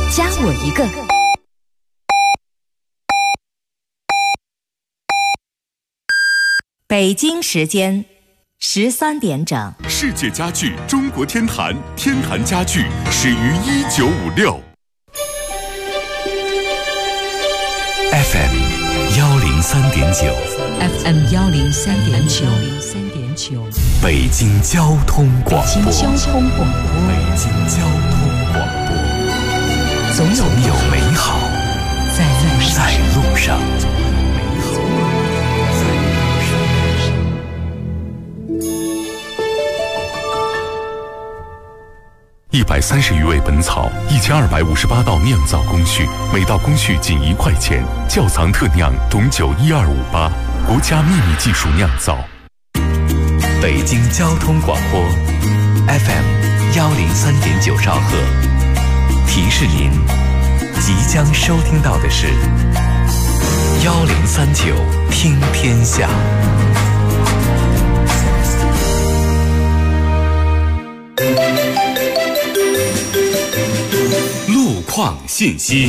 加我一个。北京时间13点整。 世界家具中国天坛，天坛家具始于1956。FM 103.9 FM 103.9 北京交通广播。 北京交通广播。 北京交通广播。 总有美好在路上。 130余味本草，1258道酿造工序，每道工序仅1块钱。窖藏特酿董酒12588，国家秘密技术酿造。 北京交通广播 FM 103.9兆赫，提示您即将收听到的是1039听天下。 路况信息。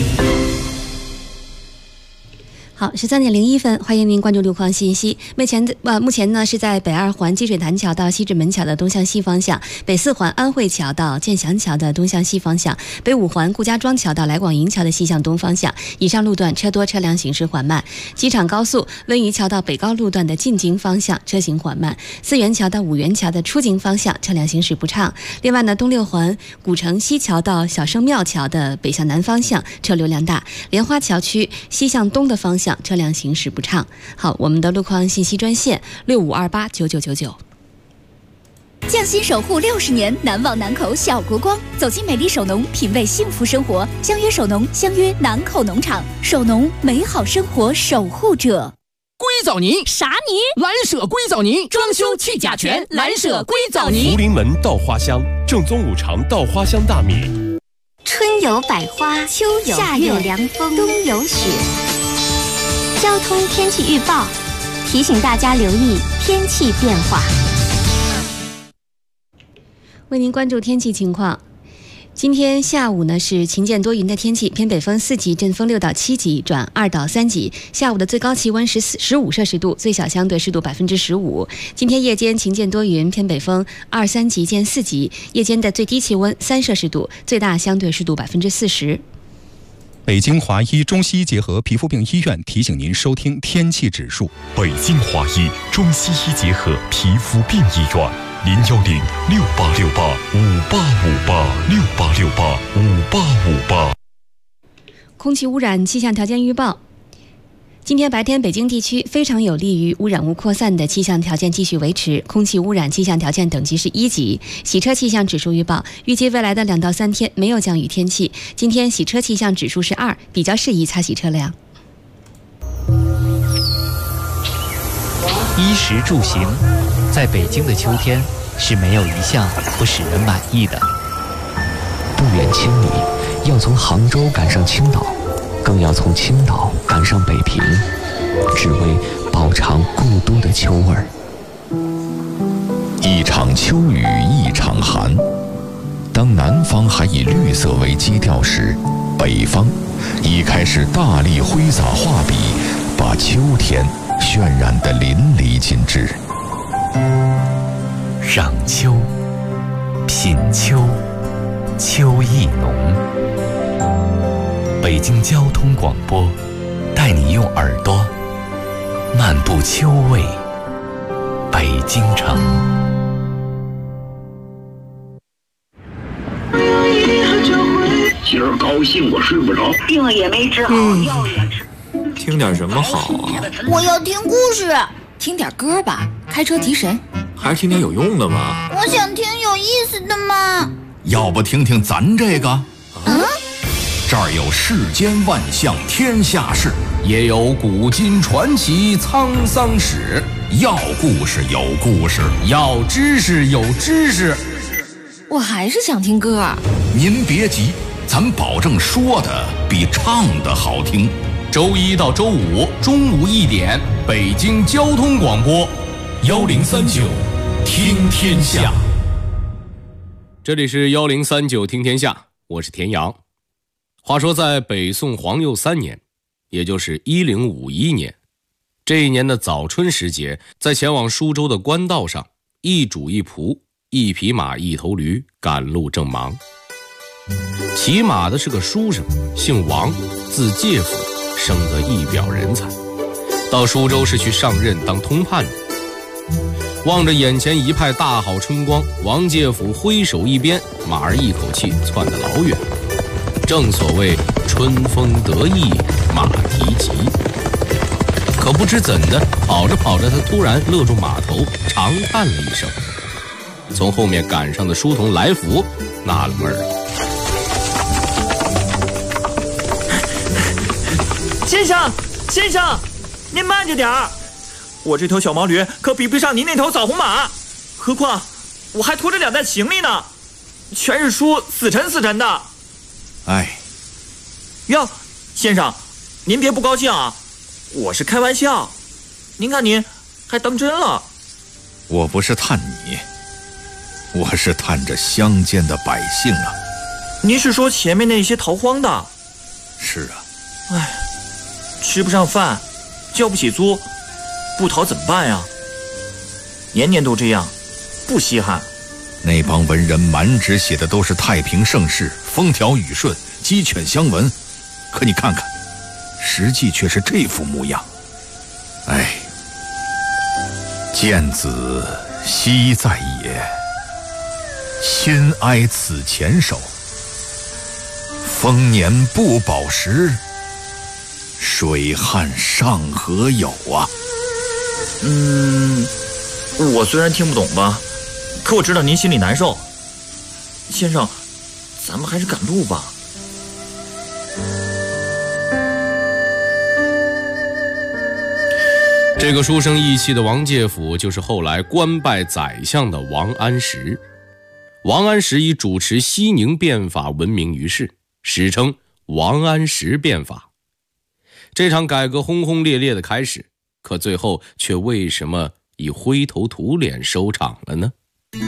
好，13:01，欢迎您关注路况信息。目前呢是在北2环积水潭桥到西直门桥的东向西方向，北4环安慧桥到建祥桥的东向西方向，北5环顾家庄桥到来广营桥的西向东方向。以上路段车多，车辆行驶缓慢。机场高速温榆桥到北高路段的进京方向车行缓慢，四元桥到五元桥的出京方向车辆行驶不畅。另外呢，东6环古城西桥到小圣庙桥的北向南方向车流量大，莲花桥区西向东的方向车辆行驶不畅。好，我们的路况信息专线65289999。 匠心守护60年，难忘南口小国光。走进美丽首农，品味幸福生活。相约首农，相约南口农场。首农，美好生活守护者。 硅藻泥啥泥？ 蓝舍硅藻泥，装修去甲醛，蓝舍硅藻泥。 福临门稻花香，正宗5常稻花香大米。 春有百花，秋有夏有凉风，冬有雪。交通天气预报提醒大家留意天气变化。 为您关注天气情况。今天下午呢是晴间多云的天气，偏北风4级，阵风6到7级转2到3级。下午的最高气温15摄氏度，最小相对湿度15%。今天夜间晴间多云，偏北风2、3级见4级，夜间的最低气温3摄氏度，最大相对湿度40%。 北京华医中西医结合皮肤病医院提醒您收听天气指数。 北京华医中西医结合皮肤病医院，0868585858，68585858。 空气污染气象条件预报。今天白天，北京地区非常有利于污染物扩散的气象条件继续维持，空气污染气象条件等级是1级。洗车气象指数预报，预计未来的2到3天没有降雨天气。今天洗车气象指数是2，比较适宜擦洗车辆。 衣食住行，在北京的秋天是没有一项不使人满意的。 不远千里，要从杭州赶上青岛，更要从青岛赶上北平，只为饱尝故都的秋味儿。 一场秋雨一场寒，当南方还以绿色为基调时，北方已开始大力挥洒画笔，把秋天渲染得淋漓尽致。 赏秋，品秋，秋意浓。北京交通广播带你用耳朵漫步秋味北京城。 今儿高兴我睡不着， 病也没治好，药也吃。 听点什么好啊？ 我要听故事。 听点歌吧，开车提神。 还是听点有用的吧。 我想听有意思的嘛。 要不听听咱这个？这儿有世间万象天下事，也有古今传奇沧桑史。要故事有故事，要知识有知识。 我还是想听歌。 您别急，咱保证说的比唱的好听。周一到周五中午1点，北京交通广播1039听天下。 这里是1039听天下，我是田阳。 话说在北宋皇佑3年，也就是1051年，这一年的早春时节，在前往舒州的官道上，一主一仆，一匹马一头驴，赶路正忙。骑马的是个书生，姓王，字介甫，生得一表人才，到舒州是去上任当通判的。望着眼前一派大好春光，王介甫挥手一鞭，马儿一口气窜得老远。正所谓春风得意马蹄疾，可不知怎的，跑着跑着，他突然勒住马头，长叹了一声。从后面赶上的书童来福纳了闷儿了。 先生，您慢着点儿，我这头小毛驴可比不上您那头枣红马，何况我还驮着2袋行李呢，全是书，死沉的。 哎， 哟，先生，您别不高兴啊，我是开玩笑，您看您还当真了。 我不是探你，我是探着乡间的百姓啊。 您是说前面那些逃荒的？ 是啊。 哎，吃不上饭，交不起租，不逃怎么办呀？年年都这样，不稀罕。 那帮文人满纸写的都是太平盛世，风调雨顺，鸡犬相闻，可你看看，实际却是这副模样。哎，见子惜在野，亲哀此前手。丰年不保时，水旱尚何有啊。 我虽然听不懂吧，可我知道您心里难受。先生，咱们还是赶路吧。 这个书生意气的王介甫，就是后来官拜宰相的王安石。王安石以主持西宁变法闻名于世，史称王安石变法。这场改革轰轰烈烈的开始，可最后却为什么以灰头土脸收场了呢？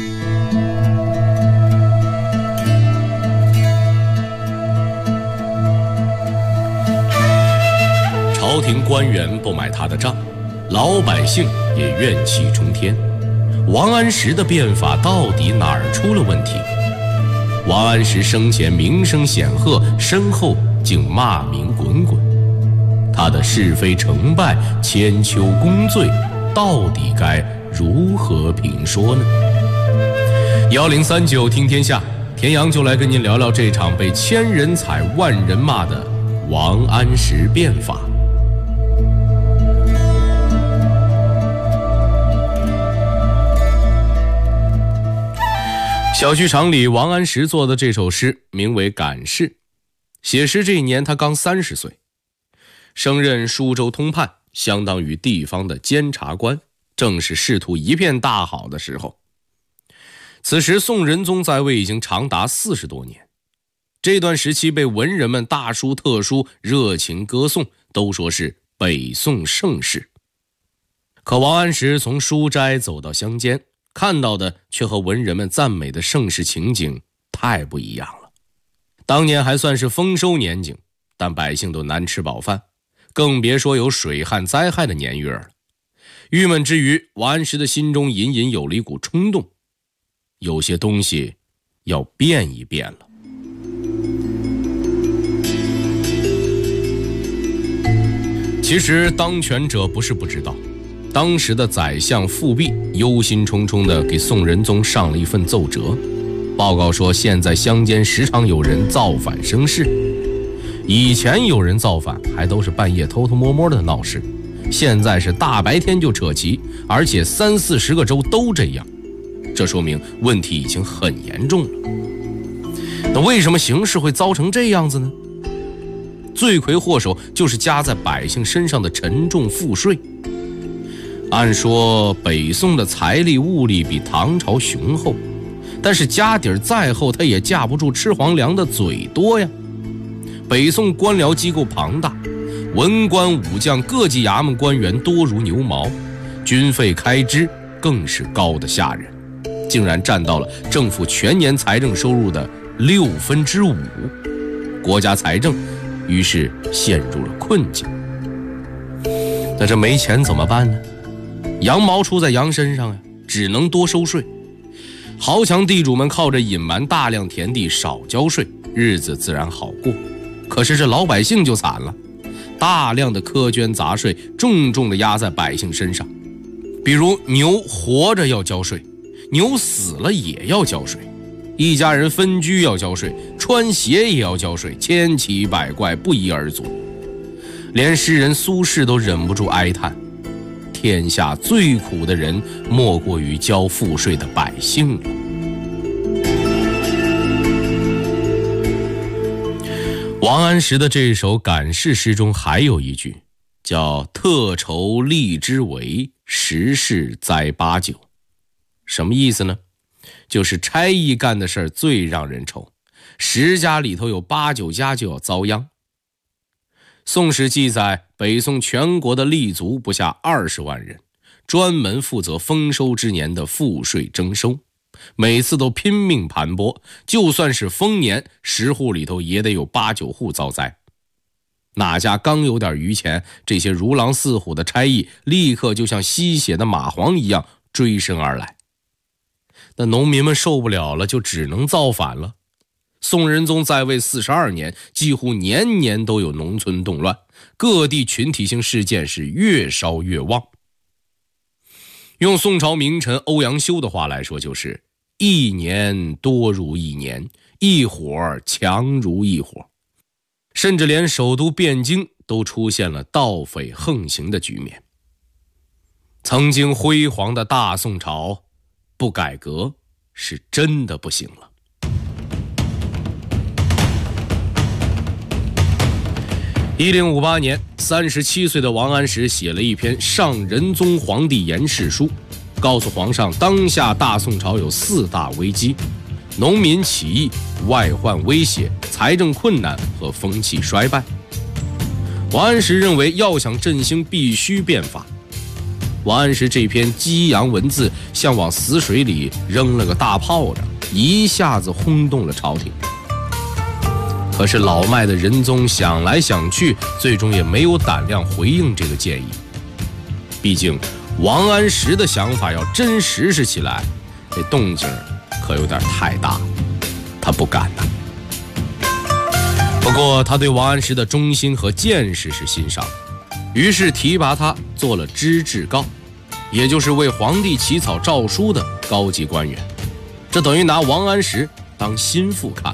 朝廷官员不买他的账，老百姓也怨气冲天。王安石的变法到底哪儿出了问题？王安石生前名声显赫，身后竟骂名滚滚。他的是非成败、千秋功罪，到底该如何评说呢？1039听天下，田阳就来跟您聊聊这场被千人踩万人骂的王安石变法。小剧场里，王安石做的这首诗名为《感事》。写诗这一年他刚30岁，升任舒州通判，相当于地方的监察官，正是仕途一片大好的时候。此时宋仁宗在位已经长达40多年，这段时期被文人们大书特书热情歌颂，都说是北宋盛世。可王安石从书斋走到乡间，看到的却和文人们赞美的盛世情景太不一样了。当年还算是丰收年景，但百姓都难吃饱饭，更别说有水旱灾害的年月了。郁闷之余，王安石的心中隐隐有了一股冲动，有些东西要变一变了。其实当权者不是不知道，当时的宰相富弼忧心忡忡地给宋仁宗上了一份奏折，报告说现在乡间时常有人造反生事。以前有人造反还都是半夜偷偷摸摸的闹事，现在是大白天就扯旗，而且30-40个州都这样，这说明问题已经很严重了。那为什么形势会糟成这样子呢？罪魁祸首就是加在百姓身上的沉重赋税。按说北宋的财力物力比唐朝雄厚，但是家底儿再厚，它也架不住吃皇粮的嘴多呀。北宋官僚机构庞大，文官武将各级衙门官员多如牛毛，军费开支更是高得吓人，竟然占到了政府全年财政收入的5/6。 国家财政于是陷入了困境。那这没钱怎么办呢？羊毛出在羊身上呀，只能多收税。豪强地主们靠着隐瞒大量田地，少交税，日子自然好过。可是这老百姓就惨了，大量的苛捐杂税重重地压在百姓身上。比如牛活着要交税，牛死了也要交税，一家人分居要交税，穿鞋也要交税，千奇百怪，不一而足。连诗人苏轼都忍不住哀叹，天下最苦的人莫过于交赋税的百姓了。王安石的这首感世诗中还有一句叫特愁荔枝为，时事栽八九。什么意思呢？就是差役干的事儿最让人愁，10家里头有8、9家就要遭殃。宋史记载，北宋全国的吏卒不下20万人，专门负责丰收之年的赋税征收，每次都拼命盘剥，就算是丰年，10户里头也得有8、9户遭灾。哪家刚有点余钱，这些如狼似虎的差役立刻就像吸血的蚂蟥一样追身而来。那农民们受不了了，就只能造反了。宋仁宗在位42年，几乎年年都有农村动乱，各地群体性事件是越烧越旺。用宋朝名臣欧阳修的话来说，就是一年多如一年，一伙强如一伙，甚至连首都汴京都出现了盗匪横行的局面。曾经辉煌的大宋朝不改革是真的不行了。1058年，37岁的王安石写了一篇《上仁宗皇帝言事书》，告诉皇上当下大宋朝有4大危机：农民起义、外患威胁、财政困难和风气衰败。王安石认为要想振兴必须变法。王安石这篇激扬文字像往死水里扔了个大炮仗，一下子轰动了朝廷。可是老迈的仁宗想来想去，最终也没有胆量回应这个建议。毕竟王安石的想法要真实施起来，这动静可有点太大，他不敢呐。不过他对王安石的忠心和见识是欣赏，于是提拔他做了知制诰，也就是为皇帝起草诏书的高级官员。这等于拿王安石当心腹看。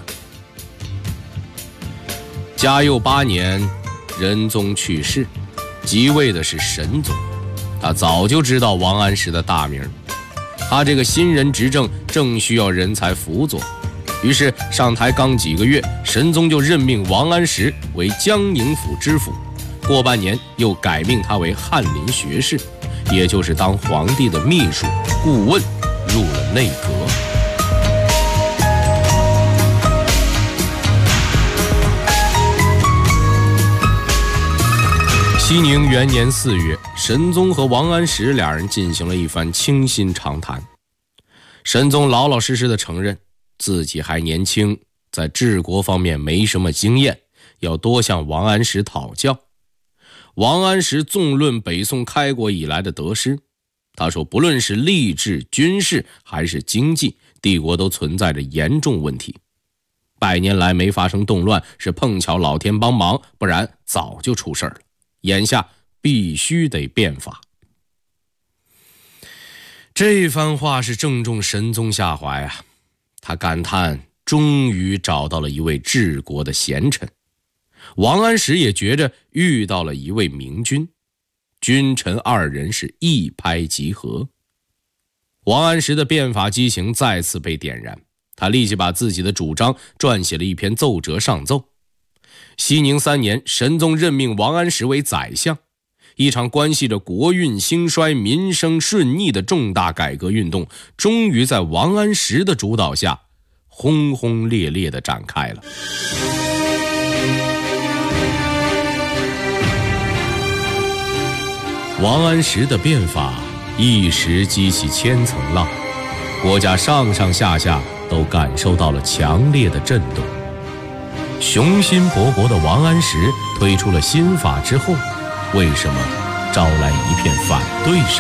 嘉佑8年，仁宗去世，即位的是神宗。他早就知道王安石的大名，他这个新人执政正需要人才辅佐，于是上台刚几个月，神宗就任命王安石为江宁府知府，过半年又改命他为翰林学士，也就是当皇帝的秘书顾问，入了内阁。熙宁元年4月，神宗和王安石俩人进行了一番倾心长谈。神宗老老实实地承认自己还年轻，在治国方面没什么经验，要多向王安石讨教。王安石纵论北宋开国以来的得失，他说不论是吏治、军事还是经济，帝国都存在着严重问题。100年来没发生动乱，是碰巧老天帮忙，不然早就出事了。眼下必须得变法。这番话是正中神宗下怀啊，他感叹终于找到了一位治国的贤臣。王安石也觉着遇到了一位明君，君臣2人是一拍即合。王安石的变法激情再次被点燃，他立即把自己的主张撰写了一篇奏折上奏。熙宁3年，神宗任命王安石为宰相，一场关系着国运兴衰、民生顺逆的重大改革运动，终于在王安石的主导下，轰轰烈烈地展开了。王安石的变法一时激起千层浪，国家上上下下都感受到了强烈的震动。 雄心勃勃的王安石推出了新法之后，为什么招来一片反对声？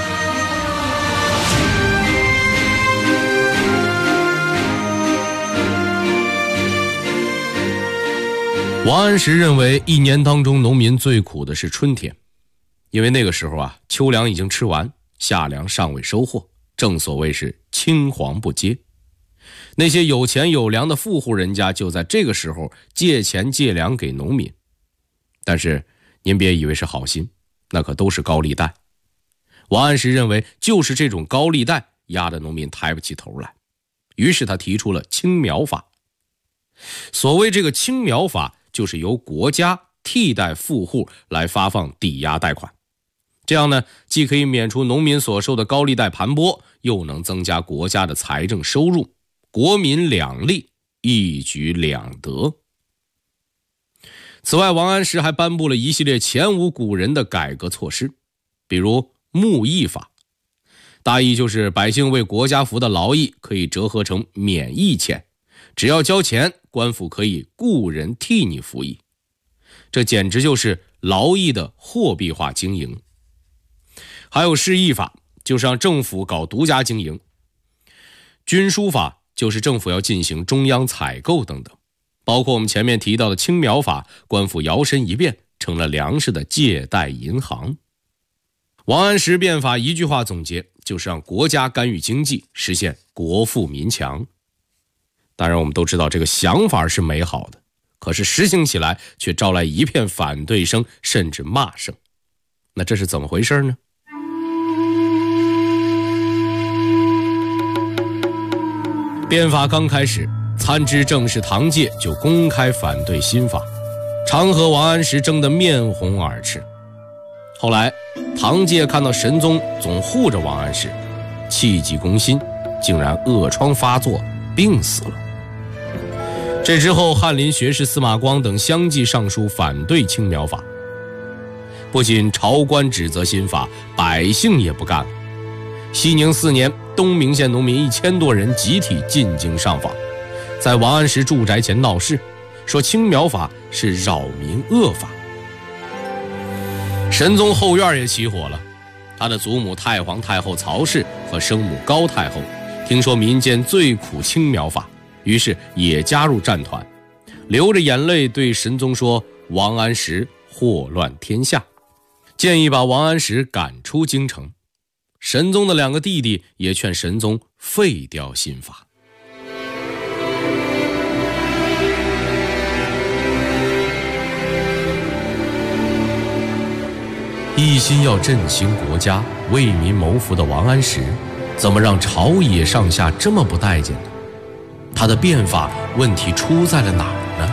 王安石认为，一年当中农民最苦的是春天，因为那个时候啊，秋粮已经吃完，夏粮尚未收获，正所谓是青黄不接。那些有钱有粮的富户人家就在这个时候借钱借粮给农民，但是您别以为是好心，那可都是高利贷。王安石认为，就是这种高利贷压得农民抬不起头来，于是他提出了青苗法。所谓这个青苗法，就是由国家替代富户来发放抵押贷款，这样呢，既可以免除农民所受的高利贷盘剥，又能增加国家的财政收入，国民两利，一举两得。此外，王安石还颁布了一系列前无古人的改革措施，比如募役法，大意就是百姓为国家服的劳役可以折合成免役钱，只要交钱，官府可以雇人替你服役。这简直就是劳役的货币化经营。还有市役法，就是让政府搞独家经营。军书法，就是政府要进行中央采购等等。包括我们前面提到的青苗法，官府摇身一变成了粮食的借贷银行。王安石变法一句话总结，就是让国家干预经济，实现国富民强。当然我们都知道这个想法是美好的，可是实行起来却招来一片反对声，甚至骂声。那这是怎么回事呢？变法刚开始，参知政事唐介就公开反对新法，常和王安石争得面红耳赤。后来唐介看到神宗总护着王安石，气急攻心，竟然恶疮发作，病死了。这之后，翰林学士司马光等相继上书反对青苗法。不仅朝官指责新法，百姓也不干了。熙宁4年，东明县农民1000多人集体进京上访，在王安石住宅前闹事，说青苗法是扰民恶法。神宗后院也起火了，他的祖母太皇太后曹氏和生母高太后听说民间最苦青苗法，于是也加入战团，流着眼泪对神宗说王安石祸乱天下，建议把王安石赶出京城。神宗的2个弟弟也劝神宗废掉新法。一心要振兴国家、为民谋福的王安石，怎么让朝野上下这么不待见呢？他的变法问题出在了哪儿呢？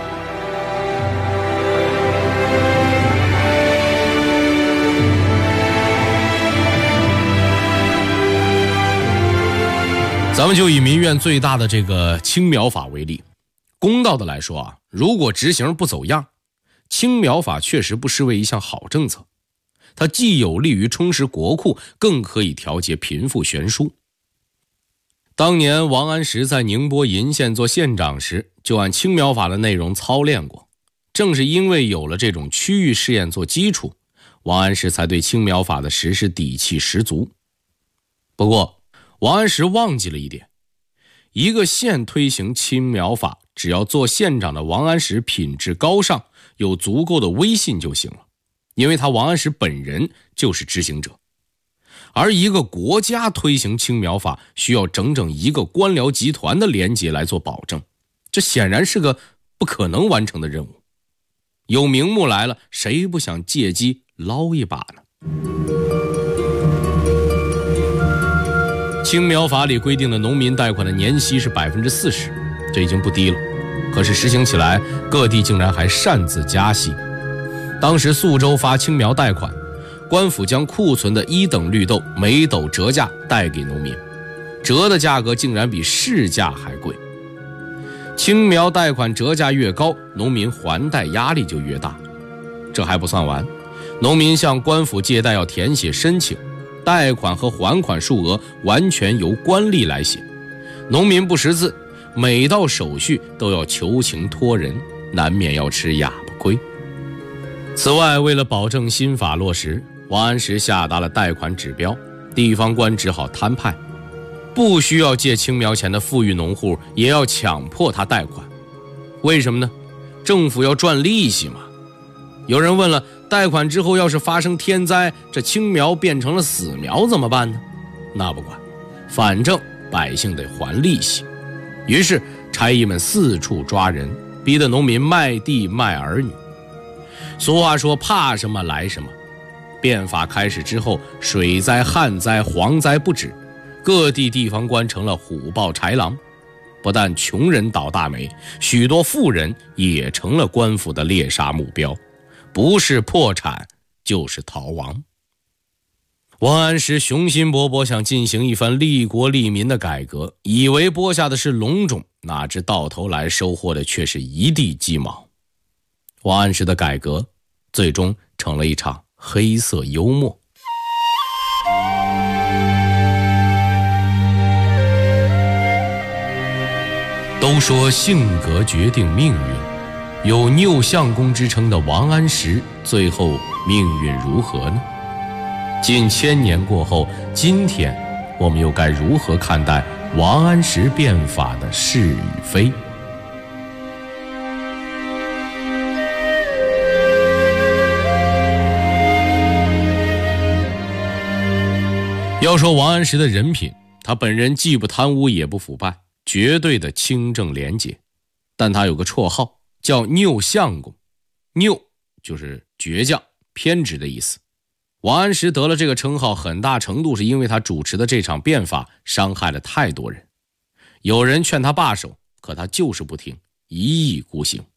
咱们就以民怨最大的这个青苗法为例，公道的来说啊，如果执行不走样，青苗法确实不失为一项好政策。它既有利于充实国库，更可以调节贫富悬殊。当年王安石在宁波鄞县做县长时，就按青苗法的内容操练过。正是因为有了这种区域试验做基础，王安石才对青苗法的实施底气十足。不过王安石忘记了一点，一个县推行青苗法，只要做县长的王安石品质高尚，有足够的威信就行了，因为他王安石本人就是执行者。而一个国家推行青苗法，需要整整一个官僚集团的联结来做保证，这显然是个不可能完成的任务。有名目来了，谁不想借机捞一把呢？青苗法里规定的农民贷款的年息是40%，这已经不低了。可是实行起来，各地竟然还擅自加息。当时宿州发青苗贷款，官府将库存的1等绿豆每斗折价贷给农民，折的价格竟然比市价还贵。青苗贷款折价越高，农民还贷压力就越大。这还不算完，农民向官府借贷要填写申请，贷款和还款数额完全由官吏来写，农民不识字， 每道手续都要求情托人，难免要吃哑巴亏。此外，为了保证新法落实，王安石下达了贷款指标，地方官只好摊派，不需要借青苗钱的富裕农户也要强迫他贷款。为什么呢？政府要赚利息嘛。有人问了，贷款之后要是发生天灾，这青苗变成了死苗怎么办呢？那不管，反正百姓得还利息。于是差役们四处抓人，逼得农民卖地卖儿女。俗话说怕什么来什么，变法开始之后，水灾、旱灾、蝗灾不止，各地地方官成了虎豹豺狼。不但穷人倒大霉，许多富人也成了官府的猎杀目标，不是破产就是逃亡。王安石雄心勃勃想进行一番利国利民的改革，以为播下的是龙种，哪知到头来收获的却是一地鸡毛。王安石的改革最终成了一场黑色幽默。都说性格决定命运，有拗相公之称的王安石，最后命运如何呢？近千年过后，今天我们又该如何看待王安石变法的是与非？要说王安石的人品，他本人既不贪污也不腐败，绝对的清正廉洁。但他有个绰号叫拗相公，拗就是倔强偏执的意思。王安石得了这个称号，很大程度是因为他主持的这场变法伤害了太多人。有人劝他罢手，可他就是不听，一意孤行。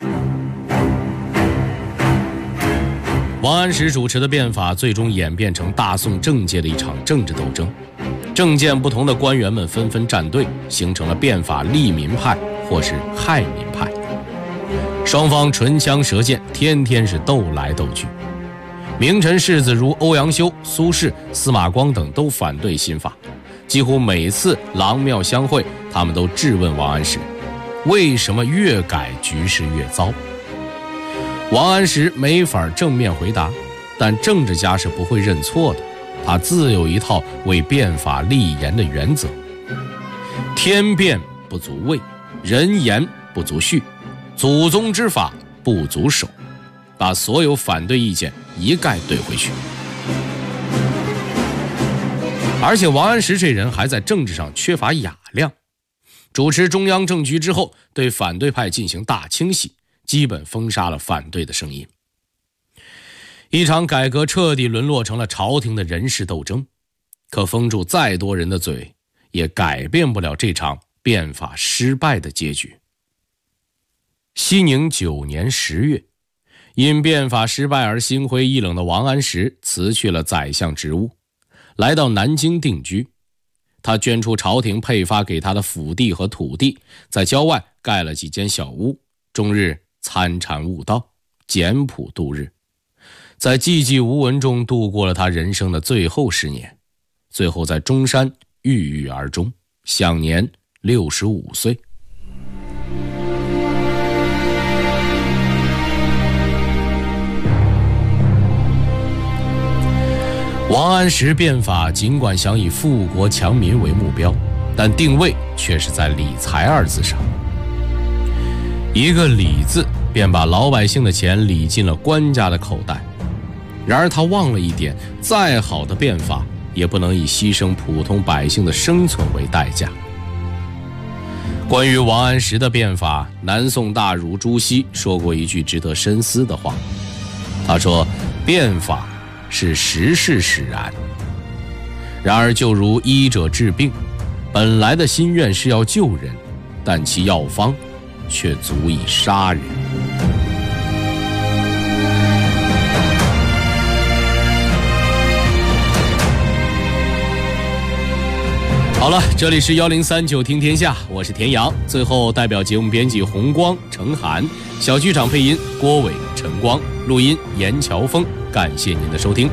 王安石主持的变法最终演变成大宋政界的一场政治斗争，政见不同的官员们纷纷站队，形成了变法利民派或是害民派。双方唇枪舌剑，天天是斗来斗去。名臣士子如欧阳修、苏轼、司马光等都反对新法，几乎每次郎庙相会，他们都质问王安石，为什么越改局势越糟？王安石没法正面回答，但政治家是不会认错的，他自有一套为变法立言的原则：天变不足畏，人言不足恤，祖宗之法不足守，把所有反对意见一概怼回去。而且王安石这人还在政治上缺乏雅量，主持中央政局之后，对反对派进行大清洗，基本封杀了反对的声音。一场改革彻底沦落成了朝廷的人事斗争，可封住再多人的嘴，也改变不了这场变法失败的结局。熙宁9年10月，因变法失败而心灰意冷的王安石辞去了宰相职务，来到南京定居。他捐出朝廷配发给他的府地和土地，在郊外盖了几间小屋，终日参禅悟道，简朴度日，在寂寂无闻中度过了他人生的最后10年，最后在中山郁郁而终，享年65岁。王安石变法尽管想以富国强民为目标，但定位却是在理财2字上。一个理字便把老百姓的钱理进了官家的口袋。然而他忘了一点，再好的变法也不能以牺牲普通百姓的生存为代价。关于王安石的变法，南宋大儒朱熹说过一句值得深思的话，他说：变法是时势使然。然而就如医者治病，本来的心愿是要救人，但其药方却足以杀人。好了，这里是1039听天下，我是田阳。最后代表节目编辑红光、程涵，小剧场配音郭伟、陈光，录音严乔峰，感谢您的收听。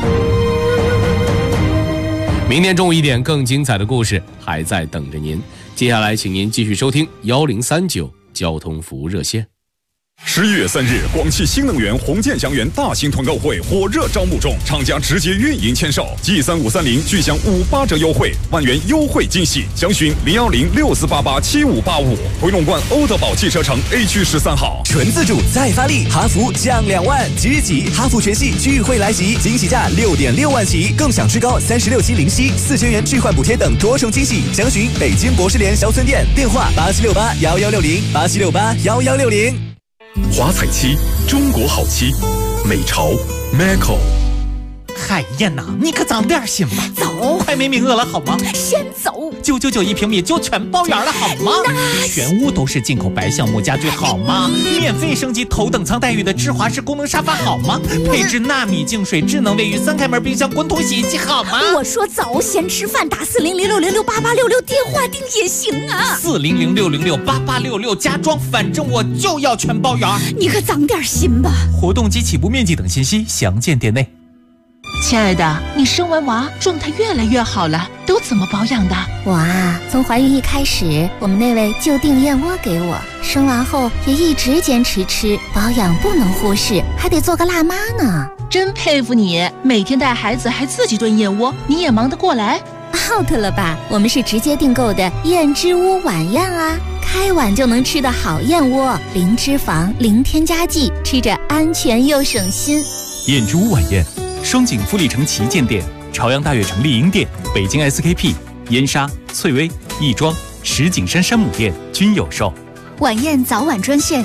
明天中午1点更精彩的故事还在等着您。 接下来，请您继续收听1039交通服务热线。 11月3日，广汽新能源红箭祥源大型团购会火热招募中，厂家直接运营签售 G3530 具享58折优惠，万元优惠惊喜，详询01064887585，回龙观欧德宝汽车城 A 区13号。 纯自主再发力，哈弗降2万，即集哈弗全系聚会来袭，惊喜价6.6万起，更享至高36期零息，4000元置换补贴等多重惊喜，详询北京博士联销村店，电话87681160，87681160。 华彩漆，中国好漆，美潮 Maco。 海燕呐，你可长点心吧！ 走， 快没名额了好吗？ 先走 ，999一平米就全包圆了好吗？全屋都是进口白橡木家具好吗？免费升级头等舱待遇的智华式功能沙发好吗？配置纳米净水智能卫浴3开门冰箱滚筒洗衣机好吗？ 我说走，先吃饭，打40060688866电话订也行啊。 40060688866家装，反正我就要全包圆。 你可长点心吧。 活动及起步面积等信息详见店内。 亲爱的，你生完娃状态越来越好了，都怎么保养的？ 我啊，从怀孕一开始，我们那位就订燕窝给我，生完后也一直坚持吃，保养不能忽视，还得做个辣妈呢。 真佩服你，每天带孩子还自己炖燕窝，你也忙得过来 ？out 了吧？我们是直接订购的燕之屋晚宴啊，开碗就能吃的好燕窝，零脂肪，零添加剂，吃着安全又省心。 燕之屋晚宴。双井富力城旗舰店、朝阳大悦城丽婴店、北京 SKP、燕莎、翠微、亦庄、石景山山姆店均有售。 晚宴早晚专线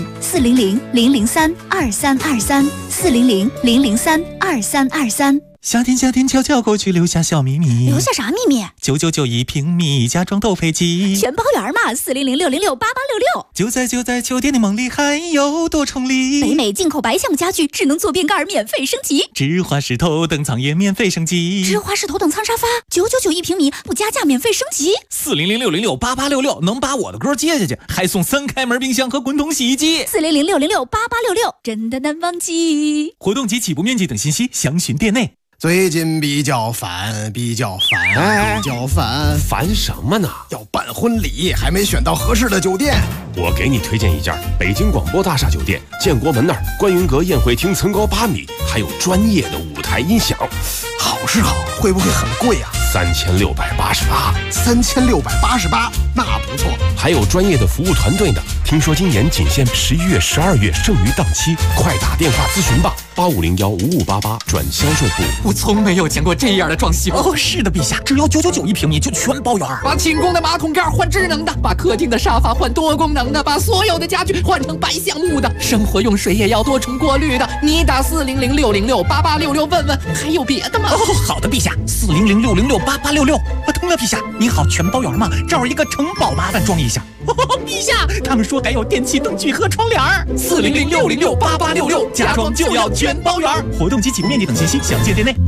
400-003-2323，400-003-2323。 夏天悄悄过去，留下小秘密。 留下啥秘密 ？999一平米，家装都配齐， 全包圆嘛！40060668866。 就在秋天的梦里，还有多重礼。 北美进口白橡木家具，智能坐便盖免费升级， 智华式头等舱也免费升级， 智华式头等舱沙发999一平米，不加价免费升级。 40060688866能把我的歌接下去，还送3开门冰箱和滚筒洗衣机。 40060688866真的难忘记。 活动及起步面积等信息详询店内。 最近比较烦， 烦什么呢？ 要办婚礼，还没选到合适的酒店。 我给你推荐一家北京广播大厦酒店，建国门那儿观云阁宴会厅层高8米，还有专业的舞台音响。 好是好，会不会很贵啊 ？3688， 那不错。 还有专业的服务团队呢。听说今年仅限11月、12月剩余档期，快打电话咨询吧，85015588转销售部。 我从没有见过这样的装修。哦，是的，陛下，只要999一平米就全包圆。 把寝宫的马桶盖换智能的，把客厅的沙发换多功能的，把所有的家具换成白橡木的，生活用水也要多重过滤的。你打40060688866问问，还有别的吗？ 哦，好的，陛下，40060688866。通了，陛下，您好，全包圆吗？这儿一个城堡，麻烦装一下。陛下，他们说还有电器灯具和窗帘，40060688866，家装就要全包圆。活动及起步面积等信息详见店内。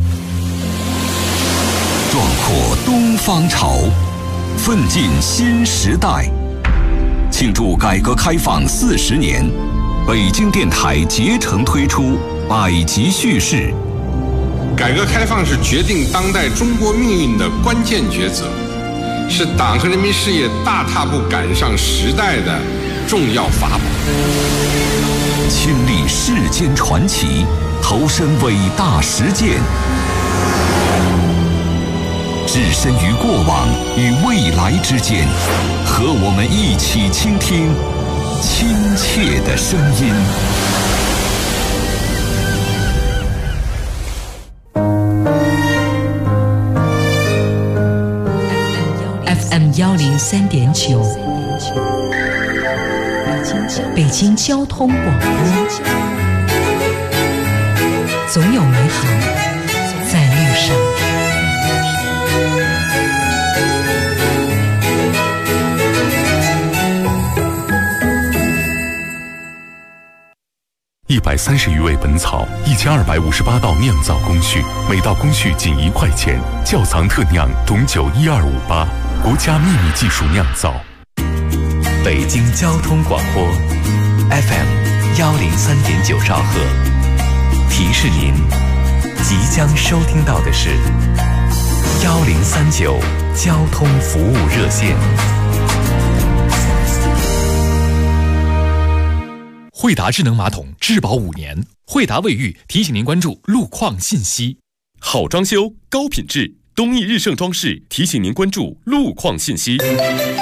壮阔东方潮，奋进新时代。庆祝改革开放40年，北京电台竭诚推出百集叙事。 改革开放是决定当代中国命运的关键抉择，是党和人民事业大踏步赶上时代的重要法宝。 亲历世间传奇，投身伟大实践，置身于过往与未来之间，和我们一起倾听亲切的声音。 FM103.9，北京交通广播，总有美好在路上。 130余味本草，1258道酿造工序，每道工序仅1块钱，窖藏特酿董酒12588，国家秘密技术酿造。 北京交通广播 FM103.9兆赫，提示您即将收听到的是1039交通服务热线。 惠达智能马桶质保5年。惠达卫浴提醒您关注路况信息。 好装修，高品质，东义日盛装饰提醒您关注路况信息。